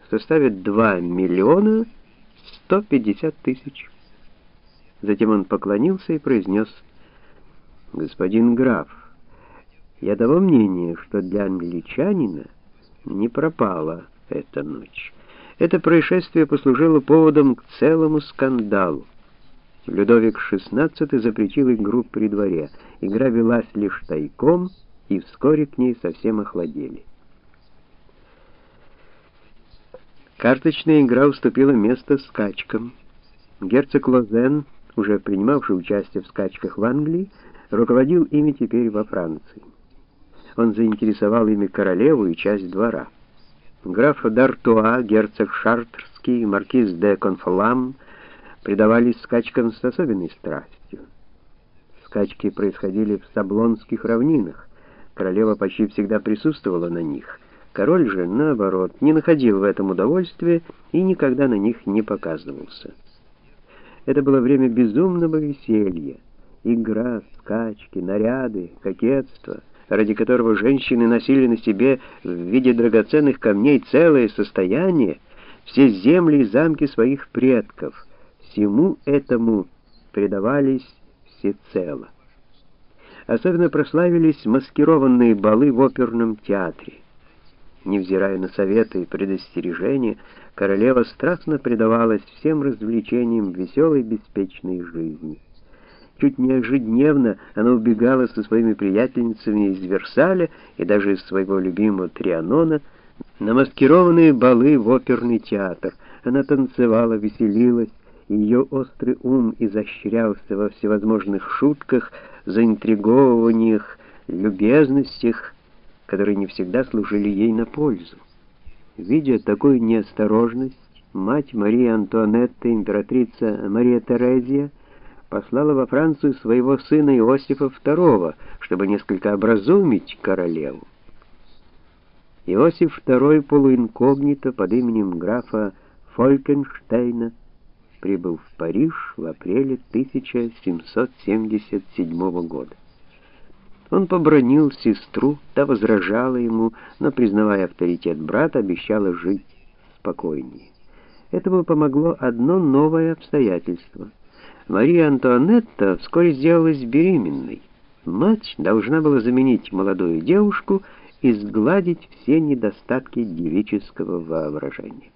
составит 2 150 000. Затем он поклонился и произнес: «Господин граф, я того мнения, что для англичанина не пропала эта ночь. Это происшествие послужило поводом к целому скандалу. Людовик XVI запретил игру при дворе. Игра велась лишь тайком, и вскоре к ней совсем охладели. Карточная игра уступила место скачкам. Герцог Лозен, уже принимавший участие в скачках в Англии, руководил ими теперь во Франции. Он заинтересовал ими королеву и часть двора. Граф д'Артуа, герцог Шартрский, маркиз де Конфлам предавались скачкам с особенной страстью. Скачки происходили в Саблонских равнинах. Королева почти всегда присутствовала на них. Король же, наоборот, не находил в этом удовольствия и никогда на них не показывался. Это было время безумного веселья. Игра, скачки, наряды, кокетство, ради которого женщины носили на себе в виде драгоценных камней целое состояние, все земли и замки своих предков. Всему этому предавались всецело. Особенно прославились маскированные балы в оперном театре. Невзирая на советы и предостережения, королева страстно предавалась всем развлечениям веселой, беспечной жизни. Чуть не ежедневно она убегала со своими приятельницами из Версаля и даже из своего любимого Трианона на маскированные балы в оперный театр. Она танцевала, веселилась, и ее острый ум изощрялся во всевозможных шутках, заинтриговываниях, любезностях, которые не всегда служили ей на пользу. Видя такую неосторожность, мать Марии Антуанетты, императрица Мария Терезия, послала во Францию своего сына Иосифа II, чтобы несколько образумить королеву. Иосиф II полуинкогнито под именем графа Фолькенштейна прибыл в Париж в апреле 1777 года. Он побранил сестру, та возражала ему, но, признавая авторитет брата, обещала жить спокойнее. Этому помогло одно новое обстоятельство. Мария Антуанетта вскоре сделалась беременной. Мать должна была заменить молодую девушку и сгладить все недостатки девического воображения.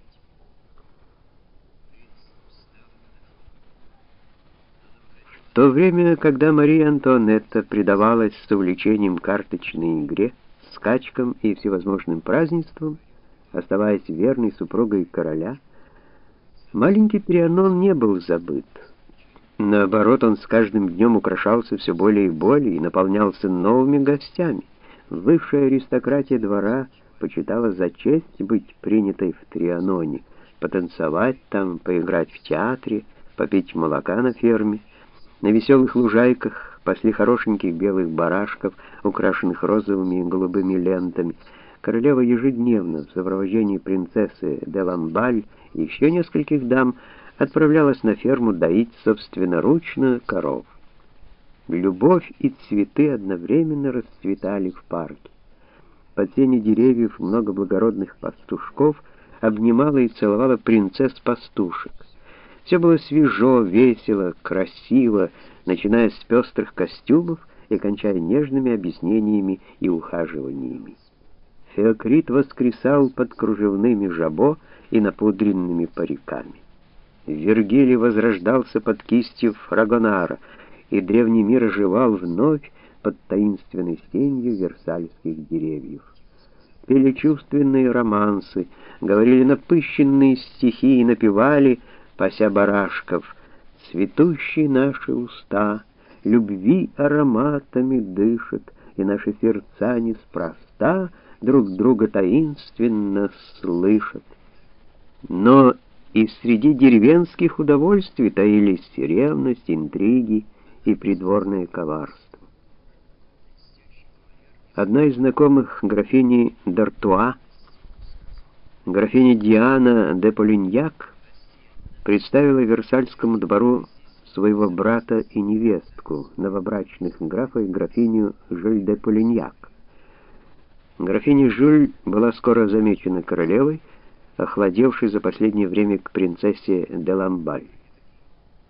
В то время, когда Мария Антуанетта предавалась с увлечением карточной игре, скачкам и всевозможным празднествам, оставаясь верной супругой короля, маленький Трианон не был забыт. Наоборот, он с каждым днем украшался все более и более и наполнялся новыми гостями. Высшая аристократия двора почитала за честь быть принятой в Трианоне, потанцевать там, поиграть в театре, попить молока на ферме. На веселых лужайках пасли хорошеньких белых барашков, украшенных розовыми и голубыми лентами. Королева ежедневно в сопровождении принцессы де Ламбаль и еще нескольких дам отправлялась на ферму доить собственноручно коров. Любовь и цветы одновременно расцветали в парке. Под сенью деревьев много благородных пастушков обнимала и целовала принцесс-пастушек. Все было свежо, весело, красиво, начиная с пестрых костюмов и кончая нежными объяснениями и ухаживаниями. Феокрит воскресал под кружевными жабо и напудренными париками. Вергилий возрождался под кистью Фрагонара, и древний мир оживал вновь под таинственной сенью версальских деревьев. Пели чувственные романсы, говорили напыщенные стихи и напевали, пася барашков: «Цветущие наши уста любви ароматами дышат, и наши сердца неспроста друг друга таинственно слышат». Но и среди деревенских удовольствий таились ревность, интриги и придворное коварство. Одна из знакомых графини д'Артуа, графиня Диана де Полиньяк, представила Версальскому двору своего брата и невестку, новобрачных графа и графиню Жюль де Полиньяк. Графиня Жюль была скоро замечена королевой, охладевший за последнее время к принцессе де Ламбаль.